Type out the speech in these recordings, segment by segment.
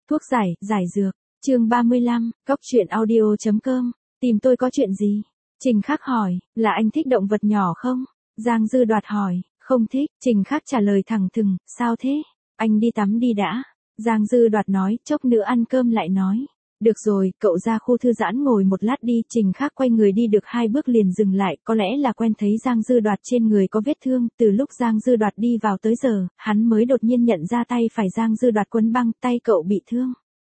Thuốc giải dược, chương 35, cóc truyện audio.com, tìm tôi có chuyện gì? Trình Khắc hỏi, là anh thích động vật nhỏ không? Giang Dư Đoạt hỏi, không thích, Trình Khắc trả lời thẳng thừng, sao thế? Anh đi tắm đi đã. Giang Dư Đoạt nói, chốc nữa ăn cơm lại nói. Được rồi, cậu ra khu thư giãn ngồi một lát đi. Trình Khắc quay người đi được 2 bước liền dừng lại, có lẽ là quen thấy Giang Dư Đoạt trên người có vết thương. Từ lúc Giang Dư Đoạt đi vào tới giờ, hắn mới đột nhiên nhận ra tay phải Giang Dư Đoạt quấn băng, tay cậu bị thương.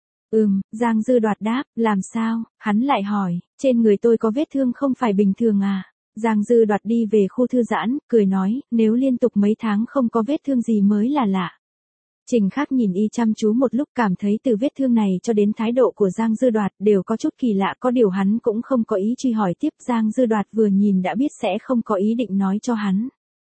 Giang Dư Đoạt đáp, làm sao? Hắn lại hỏi, trên người tôi có vết thương không phải bình thường à? Giang Dư Đoạt đi về khu thư giãn, cười nói, nếu liên tục mấy tháng không có vết thương gì mới là lạ. Trình Khắc nhìn y chăm chú một lúc, cảm thấy từ vết thương này cho đến thái độ của Giang Dư Đoạt đều có chút kỳ lạ, có điều hắn cũng không có ý truy hỏi tiếp. Giang Dư Đoạt vừa nhìn đã biết sẽ không có ý định nói cho hắn.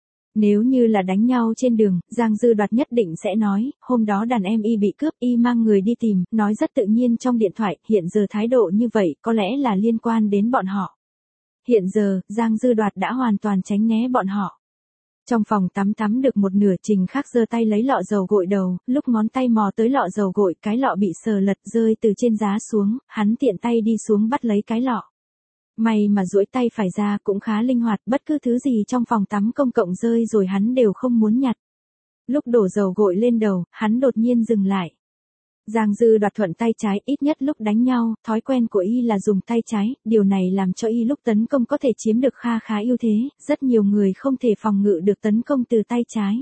Nếu như là đánh nhau trên đường, Giang Dư Đoạt nhất định sẽ nói, hôm đó đàn em y bị cướp, y mang người đi tìm, nói rất tự nhiên trong điện thoại, hiện giờ thái độ như vậy có lẽ là liên quan đến bọn họ. Hiện giờ, Giang Dư Đoạt đã hoàn toàn tránh né bọn họ. Trong phòng tắm được một nửa, Trình Khắc giơ tay lấy lọ dầu gội đầu, lúc ngón tay mò tới lọ dầu gội, cái lọ bị sờ lật rơi từ trên giá xuống, hắn tiện tay đi xuống bắt lấy cái lọ. May mà duỗi tay phải ra cũng khá linh hoạt, bất cứ thứ gì trong phòng tắm công cộng rơi rồi hắn đều không muốn nhặt. Lúc đổ dầu gội lên đầu, hắn đột nhiên dừng lại. Giang Dư Đoạt thuận tay trái, ít nhất lúc đánh nhau, thói quen của y là dùng tay trái, điều này làm cho y lúc tấn công có thể chiếm được khá ưu thế, rất nhiều người không thể phòng ngự được tấn công từ tay trái.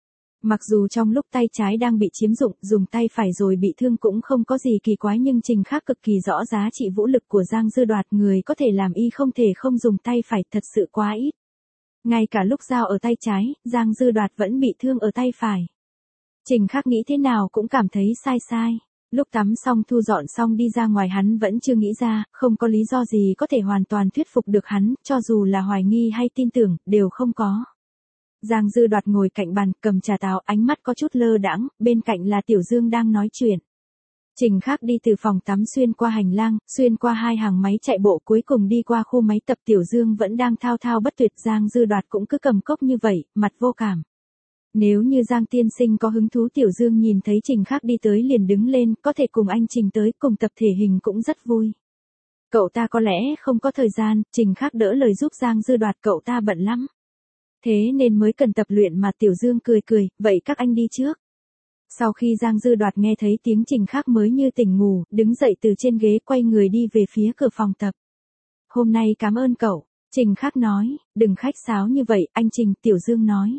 Mặc dù trong lúc tay trái đang bị chiếm dụng, dùng tay phải rồi bị thương cũng không có gì kỳ quái, nhưng Trình Khắc cực kỳ rõ giá trị vũ lực của Giang Dư Đoạt, người có thể làm y không thể không dùng tay phải thật sự quá ít. Ngay cả lúc giao ở tay trái, Giang Dư Đoạt vẫn bị thương ở tay phải. Trình Khắc nghĩ thế nào cũng cảm thấy sai. Lúc tắm xong thu dọn xong đi ra ngoài, hắn vẫn chưa nghĩ ra, không có lý do gì có thể hoàn toàn thuyết phục được hắn, cho dù là hoài nghi hay tin tưởng, đều không có. Giang Dư Đoạt ngồi cạnh bàn, cầm trà táo, ánh mắt có chút lơ đãng, bên cạnh là Tiểu Dương đang nói chuyện. Trình Khắc đi từ phòng tắm xuyên qua hành lang, xuyên qua 2 hàng máy chạy bộ, cuối cùng đi qua khu máy tập. Tiểu Dương vẫn đang thao thao bất tuyệt, Giang Dư Đoạt cũng cứ cầm cốc như vậy, mặt vô cảm. Nếu như Giang tiên sinh có hứng thú, Tiểu Dương nhìn thấy Trình Khắc đi tới liền đứng lên, có thể cùng anh Trình tới cùng tập thể hình cũng rất vui. Cậu ta có lẽ không có thời gian, Trình Khắc đỡ lời giúp Giang Dư Đoạt, cậu ta bận lắm. Thế nên mới cần tập luyện mà. Tiểu Dương cười, vậy các anh đi trước. Sau khi Giang Dư Đoạt nghe thấy tiếng Trình Khắc mới như tỉnh ngủ, đứng dậy từ trên ghế quay người đi về phía cửa phòng tập. Hôm nay cảm ơn cậu, Trình Khắc nói, đừng khách sáo như vậy, anh Trình, Tiểu Dương nói.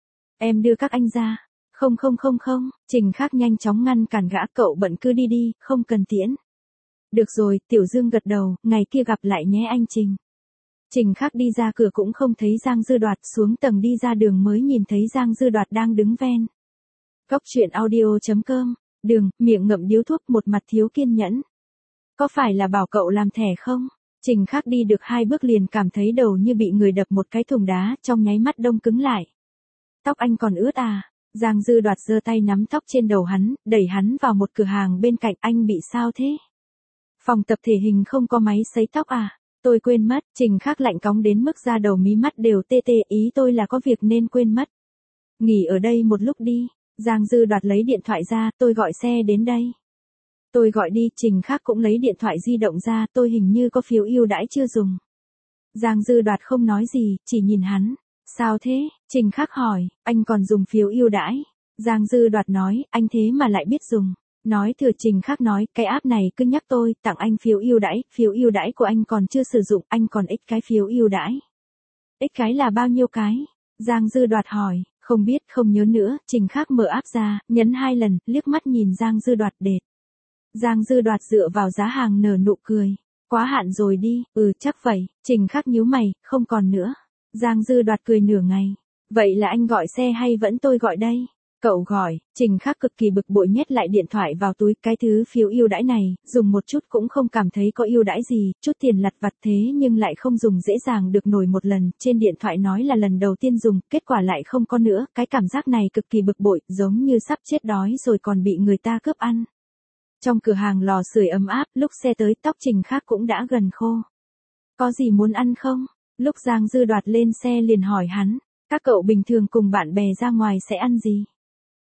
Em đưa các anh ra. Không, Trình Khắc nhanh chóng ngăn cản gã, cậu bận cứ đi, không cần tiễn. Được rồi, Tiểu Dương gật đầu, ngày kia gặp lại nhé anh Trình. Trình Khắc đi ra cửa cũng không thấy Giang Dư Đoạt, xuống tầng đi ra đường mới nhìn thấy Giang Dư Đoạt đang đứng ven cóc truyện audio.com, đường, miệng ngậm điếu thuốc, một mặt thiếu kiên nhẫn. Có phải là bảo cậu làm thẻ không? Trình Khắc đi được 2 bước liền cảm thấy đầu như bị người đập một cái thùng đá, trong nháy mắt đông cứng lại. Tóc anh còn ướt à? Giang Dư Đoạt giơ tay nắm tóc trên đầu hắn, đẩy hắn vào một cửa hàng bên cạnh, anh bị sao thế? Phòng tập thể hình không có máy sấy tóc à? Tôi quên mất. Trình Khắc lạnh cóng đến mức da đầu mí mắt đều tê, ý tôi là có việc nên quên mất. Nghỉ ở đây một lúc đi. Giang Dư Đoạt lấy điện thoại ra, tôi gọi xe đến đây. Tôi gọi đi. Trình Khắc cũng lấy điện thoại di động ra, tôi hình như có phiếu ưu đãi chưa dùng. Giang Dư Đoạt không nói gì, chỉ nhìn hắn. Sao thế? Trình Khắc hỏi, anh còn dùng phiếu ưu đãi? Giang Dư Đoạt nói, anh thế mà lại biết dùng. Nói thừa. Trình Khắc nói, cái app này cứ nhắc tôi, tặng anh phiếu ưu đãi của anh còn chưa sử dụng, anh còn ít cái phiếu ưu đãi. Ít cái là bao nhiêu cái? Giang Dư Đoạt hỏi, không biết, không nhớ nữa. Trình Khắc mở app ra, nhấn 2 lần, liếc mắt nhìn Giang Dư Đoạt đệt. Giang Dư Đoạt dựa vào giá hàng nở nụ cười. Quá hạn rồi đi, chắc vậy. Trình Khắc nhíu mày, không còn nữa. Giang Dư Đoạt cười nửa ngày. Vậy là anh gọi xe hay vẫn tôi gọi đây? Cậu gọi. Trình Khắc cực kỳ bực bội nhét lại điện thoại vào túi, cái thứ phiếu ưu đãi này, dùng một chút cũng không cảm thấy có ưu đãi gì, chút tiền lặt vặt thế nhưng lại không dùng dễ dàng được nổi một lần, trên điện thoại nói là lần đầu tiên dùng, kết quả lại không có nữa, cái cảm giác này cực kỳ bực bội, giống như sắp chết đói rồi còn bị người ta cướp ăn. Trong cửa hàng lò sưởi ấm áp, lúc xe tới tóc Trình Khắc cũng đã gần khô. Có gì muốn ăn không? Lúc Giang Dư Đoạt lên xe liền hỏi hắn, các cậu bình thường cùng bạn bè ra ngoài sẽ ăn gì?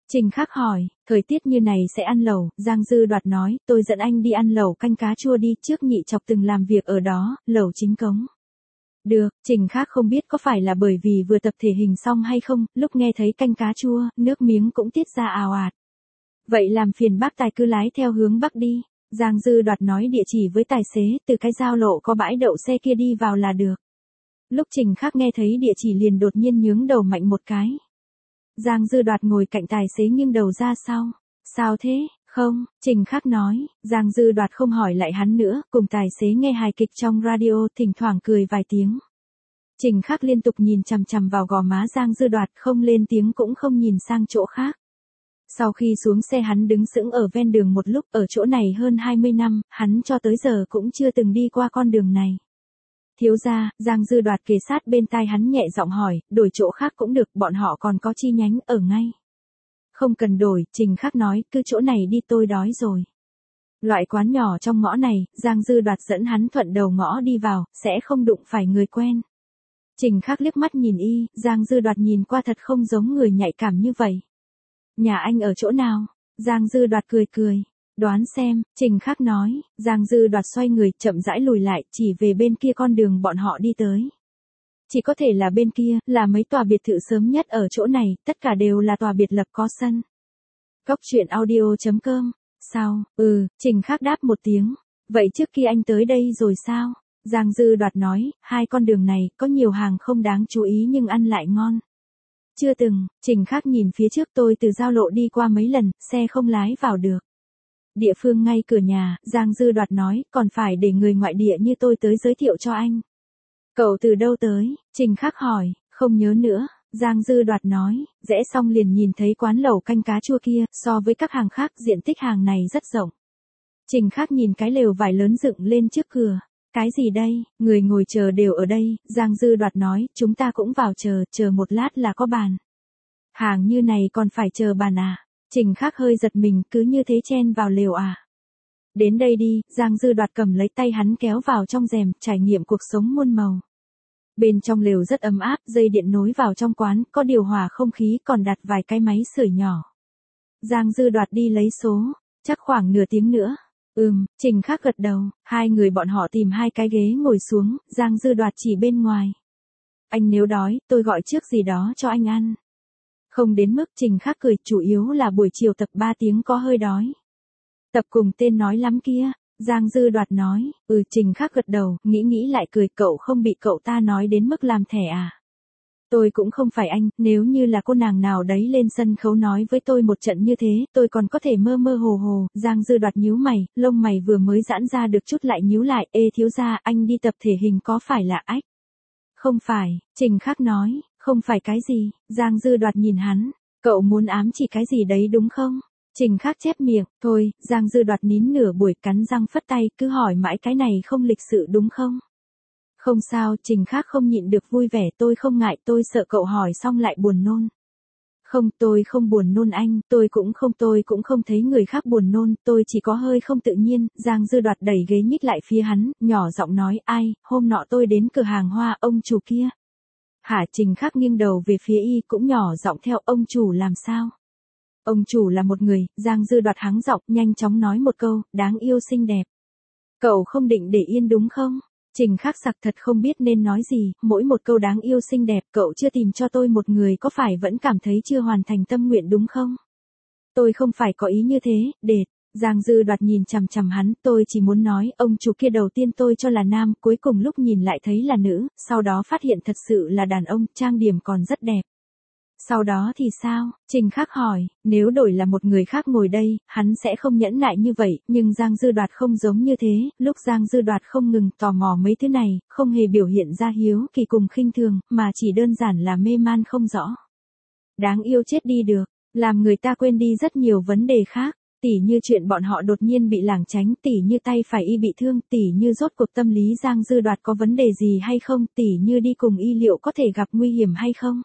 Trình Khắc hỏi, thời tiết như này sẽ ăn lẩu, Giang Dư Đoạt nói, tôi dẫn anh đi ăn lẩu canh cá chua đi, trước Nhị Chọc từng làm việc ở đó, lẩu chính cống. Được, Trình Khắc không biết có phải là bởi vì vừa tập thể hình xong hay không, lúc nghe thấy canh cá chua, nước miếng cũng tiết ra ào ạt. Vậy làm phiền bác tài cứ lái theo hướng bắc đi. Giang Dư Đoạt nói địa chỉ với tài xế, từ cái giao lộ có bãi đậu xe kia đi vào là được. Lúc Trình Khắc nghe thấy địa chỉ liền đột nhiên nhướng đầu mạnh một cái. Giang Dư Đoạt ngồi cạnh tài xế nghiêng đầu ra sau. Sao thế, không, Trình Khắc nói, Giang Dư Đoạt không hỏi lại hắn nữa, cùng tài xế nghe hài kịch trong radio, thỉnh thoảng cười vài tiếng. Trình Khắc liên tục nhìn chằm chằm vào gò má Giang Dư Đoạt, không lên tiếng cũng không nhìn sang chỗ khác. Sau khi xuống xe hắn đứng sững ở ven đường một lúc, ở chỗ này hơn 20 năm, hắn cho tới giờ cũng chưa từng đi qua con đường này. Thiếu gia, Giang Dư Đoạt kề sát bên tai hắn nhẹ giọng hỏi, đổi chỗ khác cũng được, bọn họ còn có chi nhánh ở ngay. Không cần đổi, Trình Khắc nói, cứ chỗ này đi, tôi đói rồi. Loại quán nhỏ trong ngõ này, Giang Dư Đoạt dẫn hắn thuận đầu ngõ đi vào, sẽ không đụng phải người quen. Trình Khắc liếc mắt nhìn y, Giang Dư Đoạt nhìn qua thật không giống người nhạy cảm như vậy. Nhà anh ở chỗ nào? Giang Dư Đoạt cười cười. Đoán xem, Trình Khắc nói, Giang Dư Đoạt xoay người, chậm rãi lùi lại, chỉ về bên kia con đường bọn họ đi tới. Chỉ có thể là bên kia, là mấy tòa biệt thự sớm nhất ở chỗ này, tất cả đều là tòa biệt lập có sân. Cốc truyện audio.com. Sao, Trình Khắc đáp một tiếng. Vậy trước khi anh tới đây rồi sao? Giang Dư Đoạt nói, hai con đường này, có nhiều hàng không đáng chú ý nhưng ăn lại ngon. Chưa từng, Trình Khắc nhìn phía trước, tôi từ giao lộ đi qua mấy lần, xe không lái vào được. Địa phương ngay cửa nhà, Giang Dư Đoạt nói, còn phải để người ngoại địa như tôi tới giới thiệu cho anh. Cậu từ đâu tới? Trình Khắc hỏi, không nhớ nữa. Giang Dư Đoạt nói, rẽ xong liền nhìn thấy quán lẩu canh cá chua kia, so với các hàng khác, diện tích hàng này rất rộng. Trình Khắc nhìn cái lều vải lớn dựng lên trước cửa. Cái gì đây, người ngồi chờ đều ở đây, Giang Dư Đoạt nói, chúng ta cũng vào chờ một lát là có bàn. Hàng như này còn phải chờ bàn à? Trình Khắc hơi giật mình, cứ như thế chen vào lều à? Đến đây đi, Giang Dư Đoạt cầm lấy tay hắn kéo vào trong rèm, trải nghiệm cuộc sống muôn màu. Bên trong lều rất ấm áp, dây điện nối vào trong quán, có điều hòa không khí, còn đặt vài cái máy sưởi nhỏ. Giang Dư Đoạt đi lấy số, chắc khoảng nửa tiếng nữa. Trình Khắc gật đầu, hai người bọn họ tìm hai cái ghế ngồi xuống, Giang Dư Đoạt chỉ bên ngoài. Anh nếu đói, tôi gọi trước gì đó cho anh ăn. Không đến mức, Trình Khắc cười, chủ yếu là buổi chiều tập 3 tiếng có hơi đói. Tập cùng tên nói lắm kia, Giang Dư Đoạt nói, Trình Khắc gật đầu, nghĩ lại cười, cậu không bị cậu ta nói đến mức làm thẻ à? Tôi cũng không phải anh, nếu như là cô nàng nào đấy lên sân khấu nói với tôi một trận như thế, tôi còn có thể mơ mơ hồ hồ. Giang Dư Đoạt nhíu mày, lông mày vừa mới giãn ra được chút lại nhíu lại, ê thiếu gia, anh đi tập thể hình có phải là ách? Không phải, Trình Khắc nói, không phải cái gì, Giang Dư Đoạt nhìn hắn, cậu muốn ám chỉ cái gì đấy đúng không? Trình Khắc chép miệng, thôi, Giang Dư Đoạt nín nửa buổi, cắn răng phất tay, cứ hỏi mãi cái này không lịch sự đúng không? Không sao, Trình Khắc không nhịn được vui vẻ, tôi không ngại, tôi sợ cậu hỏi xong lại buồn nôn. Không, tôi không buồn nôn anh, tôi cũng không thấy người khác buồn nôn, tôi chỉ có hơi không tự nhiên. Giang Dư Đoạt đẩy ghế nhích lại phía hắn, nhỏ giọng nói, ai, hôm nọ tôi đến cửa hàng hoa, ông chủ kia. Hả? Trình Khắc nghiêng đầu về phía y, cũng nhỏ giọng theo, ông chủ làm sao? Ông chủ là một người. Giang Dư Đoạt hắng giọng, nhanh chóng nói một câu, đáng yêu xinh đẹp. Cậu không định để yên đúng không? Trình Khắc sặc thật không biết nên nói gì, mỗi một câu đáng yêu xinh đẹp, cậu chưa tìm cho tôi một người có phải vẫn cảm thấy chưa hoàn thành tâm nguyện đúng không? Tôi không phải có ý như thế, đệt. Giang Dư Đoạt nhìn chằm chằm hắn, tôi chỉ muốn nói, ông chủ kia đầu tiên tôi cho là nam, cuối cùng lúc nhìn lại thấy là nữ, sau đó phát hiện thật sự là đàn ông, trang điểm còn rất đẹp. Sau đó thì sao? Trình Khắc hỏi, nếu đổi là một người khác ngồi đây, hắn sẽ không nhẫn nại như vậy, nhưng Giang Dư Đoạt không giống như thế, lúc Giang Dư Đoạt không ngừng tò mò mấy thứ này, không hề biểu hiện ra hiếu kỳ cùng khinh thường, mà chỉ đơn giản là mê man không rõ. Đáng yêu chết đi được, làm người ta quên đi rất nhiều vấn đề khác, tỉ như chuyện bọn họ đột nhiên bị lảng tránh, tỉ như tay phải y bị thương, tỉ như rốt cuộc tâm lý Giang Dư Đoạt có vấn đề gì hay không, tỉ như đi cùng y liệu có thể gặp nguy hiểm hay không.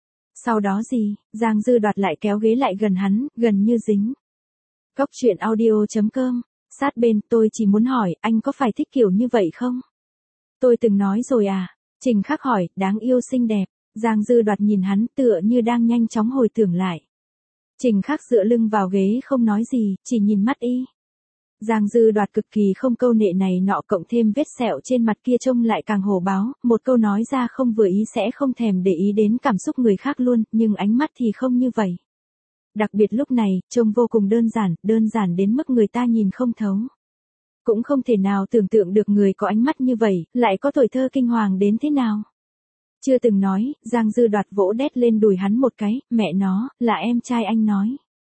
Sau đó gì, Giang Dư Đoạt lại kéo ghế lại gần hắn, gần như dính. Cốc truyện audio.com, sát bên, tôi chỉ muốn hỏi, anh có phải thích kiểu như vậy không? Tôi từng nói rồi à? Trình Khắc hỏi, đáng yêu xinh đẹp. Giang Dư Đoạt nhìn hắn tựa như đang nhanh chóng hồi tưởng lại. Trình Khắc dựa lưng vào ghế không nói gì, chỉ nhìn mắt y. Giang Dư Đoạt cực kỳ không câu nệ này nọ cộng thêm vết sẹo trên mặt kia trông lại càng hổ báo, một câu nói ra không vừa ý sẽ không thèm để ý đến cảm xúc người khác luôn, nhưng ánh mắt thì không như vậy. Đặc biệt lúc này, trông vô cùng đơn giản đến mức người ta nhìn không thấu. Cũng không thể nào tưởng tượng được người có ánh mắt như vậy, lại có tuổi thơ kinh hoàng đến thế nào. Chưa từng nói, Giang Dư Đoạt vỗ đét lên đùi hắn một cái, mẹ nó, là em trai anh nói.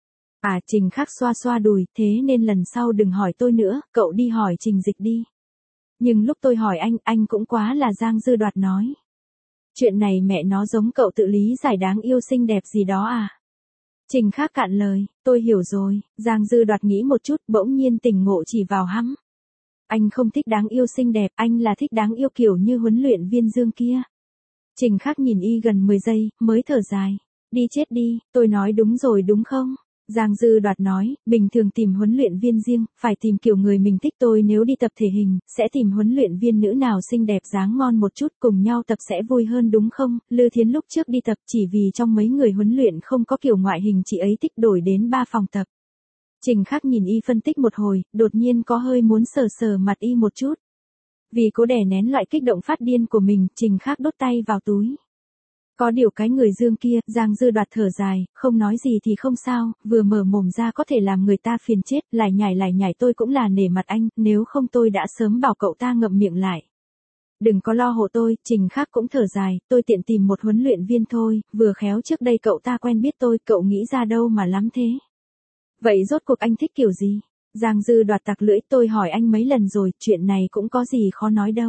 À, Trình Khắc xoa xoa đùi, thế nên lần sau đừng hỏi tôi nữa, cậu đi hỏi Trình Dịch đi. Nhưng lúc tôi hỏi anh cũng quá là Giang Dư Đoạt nói. Chuyện này mẹ nó giống cậu tự lý giải đáng yêu xinh đẹp gì đó à. Trình Khắc cạn lời, tôi hiểu rồi, Giang Dư Đoạt nghĩ một chút, bỗng nhiên tỉnh ngộ chỉ vào hắn. Anh không thích đáng yêu xinh đẹp, anh là thích đáng yêu kiểu như huấn luyện viên Dương kia. Trình Khắc nhìn y gần 10 giây, mới thở dài. Đi chết đi, tôi nói đúng rồi đúng không? Giang Dư Đoạt nói, bình thường tìm huấn luyện viên riêng, phải tìm kiểu người mình thích. Tôi nếu đi tập thể hình, sẽ tìm huấn luyện viên nữ nào xinh đẹp dáng ngon một chút, cùng nhau tập sẽ vui hơn đúng không? Lư Thiến lúc trước đi tập chỉ vì trong mấy người huấn luyện không có kiểu ngoại hình chị ấy thích đổi đến 3 phòng tập. Trình Khắc nhìn y phân tích một hồi, đột nhiên có hơi muốn sờ sờ mặt y một chút. Vì cố đè nén loại kích động phát điên của mình, Trình Khắc đốt tay vào túi. Có điều cái người Dương kia, Giang Dư Đoạt thở dài, không nói gì thì không sao, vừa mở mồm ra có thể làm người ta phiền chết, lại nhảy tôi cũng là nể mặt anh, nếu không tôi đã sớm bảo cậu ta ngậm miệng lại. Đừng có lo hộ tôi, Trình Khắc cũng thở dài, tôi tiện tìm một huấn luyện viên thôi, vừa khéo trước đây cậu ta quen biết tôi, cậu nghĩ ra đâu mà lắm thế. Vậy rốt cuộc anh thích kiểu gì? Giang Dư Đoạt tặc lưỡi, tôi hỏi anh mấy lần rồi, chuyện này cũng có gì khó nói đâu.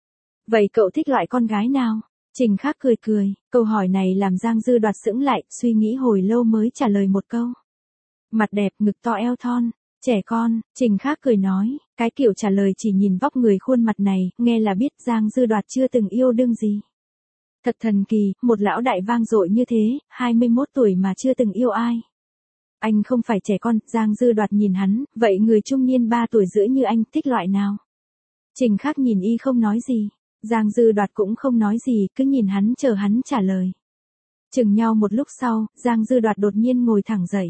Vậy cậu thích loại con gái nào? Trình Khắc cười, câu hỏi này làm Giang Dư Đoạt sững lại, suy nghĩ hồi lâu mới trả lời một câu. Mặt đẹp, ngực to eo thon, trẻ con, Trình Khắc cười nói, cái kiểu trả lời chỉ nhìn vóc người khuôn mặt này, nghe là biết Giang Dư Đoạt chưa từng yêu đương gì. Thật thần kỳ, một lão đại vang dội như thế, 21 tuổi mà chưa từng yêu ai. Anh không phải trẻ con, Giang Dư Đoạt nhìn hắn, vậy người trung niên 3 tuổi rưỡi như anh thích loại nào? Trình Khắc nhìn y không nói gì. Giang Dư Đoạt cũng không nói gì, cứ nhìn hắn chờ hắn trả lời. Chừng nhau một lúc sau, Giang Dư Đoạt đột nhiên ngồi thẳng dậy.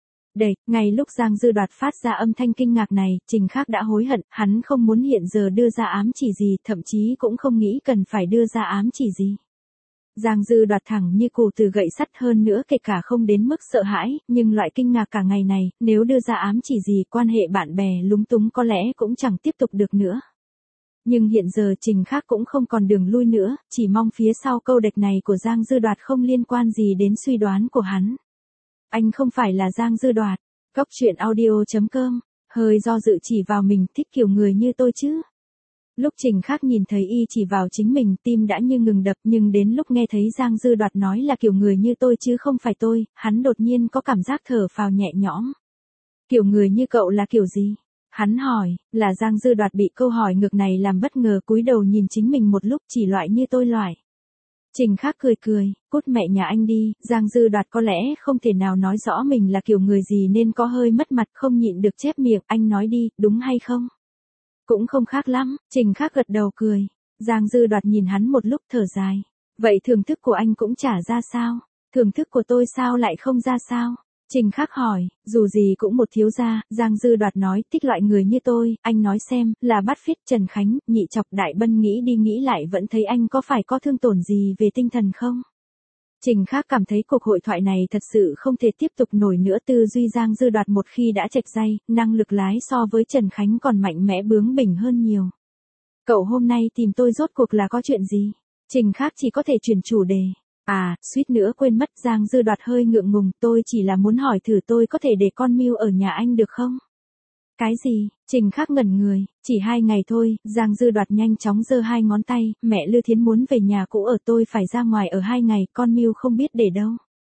Ngay lúc Giang Dư Đoạt phát ra âm thanh kinh ngạc này, Trình Khắc đã hối hận, hắn không muốn hiện giờ đưa ra ám chỉ gì, thậm chí cũng không nghĩ cần phải đưa ra ám chỉ gì. Giang Dư Đoạt thẳng như củ từ gậy sắt hơn nữa kể cả không đến mức sợ hãi, nhưng loại kinh ngạc cả ngày này, nếu đưa ra ám chỉ gì quan hệ bạn bè lúng túng có lẽ cũng chẳng tiếp tục được nữa. Nhưng hiện giờ Trình Khắc cũng không còn đường lui nữa, chỉ mong phía sau câu đệch này của Giang Dư Đoạt không liên quan gì đến suy đoán của hắn. Anh không phải là Giang Dư Đoạt. Cóc truyện audio.com, hơi do dự chỉ vào mình, thích kiểu người như tôi chứ. Lúc Trình Khắc nhìn thấy y chỉ vào chính mình, tim đã như ngừng đập, nhưng đến lúc nghe thấy Giang Dư Đoạt nói là kiểu người như tôi chứ không phải tôi, hắn đột nhiên có cảm giác thở phào nhẹ nhõm. Kiểu người như cậu là kiểu gì? Hắn hỏi, là Giang Dư Đoạt bị câu hỏi ngược này làm bất ngờ cúi đầu nhìn chính mình một lúc, chỉ loại như tôi loại. Trình Khắc cười, cút mẹ nhà anh đi, Giang Dư Đoạt có lẽ không thể nào nói rõ mình là kiểu người gì nên có hơi mất mặt không nhịn được chép miệng, anh nói đi, đúng hay không? Cũng không khác lắm, Trình Khắc gật đầu cười. Giang Dư Đoạt nhìn hắn một lúc thở dài. Vậy thưởng thức của anh cũng chả ra sao? Thưởng thức của tôi sao lại không ra sao? Trình Khắc hỏi, dù gì cũng một thiếu gia, Giang Dư Đoạt nói, thích loại người như tôi, anh nói xem, là Bát Phiết, Trần Khánh, Nhị Chọc, Đại Bân nghĩ đi nghĩ lại vẫn thấy anh có phải có thương tổn gì về tinh thần không? Trình Khắc cảm thấy cuộc hội thoại này thật sự không thể tiếp tục nổi nữa, tư duy Giang Dư Đoạt một khi đã chệch dây, năng lực lái so với Trần Khánh còn mạnh mẽ bướng bỉnh hơn nhiều. Cậu hôm nay tìm tôi rốt cuộc là có chuyện gì? Trình Khắc chỉ có thể chuyển chủ đề. À, suýt nữa quên mất, Giang Dư Đoạt hơi ngượng ngùng, tôi chỉ là muốn hỏi thử tôi có thể để con Miu ở nhà anh được không? Cái gì? Trình Khắc ngẩn người, chỉ 2 ngày thôi, Giang Dư Đoạt nhanh chóng giơ 2 ngón tay, mẹ Lư Thiến muốn về nhà cũ ở, tôi phải ra ngoài ở 2 ngày, con Miu không biết để đâu.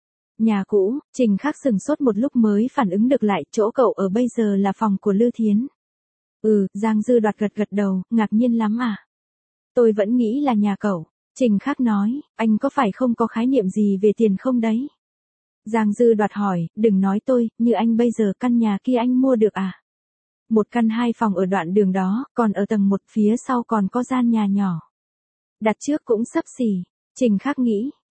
Nhà cũ, Trình Khắc sừng sốt một lúc mới phản ứng được lại, chỗ cậu ở bây giờ là phòng của Lư Thiến. Giang Dư Đoạt gật đầu, ngạc nhiên lắm à? Tôi vẫn nghĩ là nhà cậu. Trình Khắc nói, anh có phải không có khái niệm gì về tiền không đấy? Giang Dư Đoạt hỏi, đừng nói tôi, như anh bây giờ căn nhà kia anh mua được à? 1 căn 2 phòng ở đoạn đường đó, còn ở tầng 1 phía sau còn có gian nhà nhỏ. Đặt trước cũng xấp xỉ. Trình Khắc nghĩ,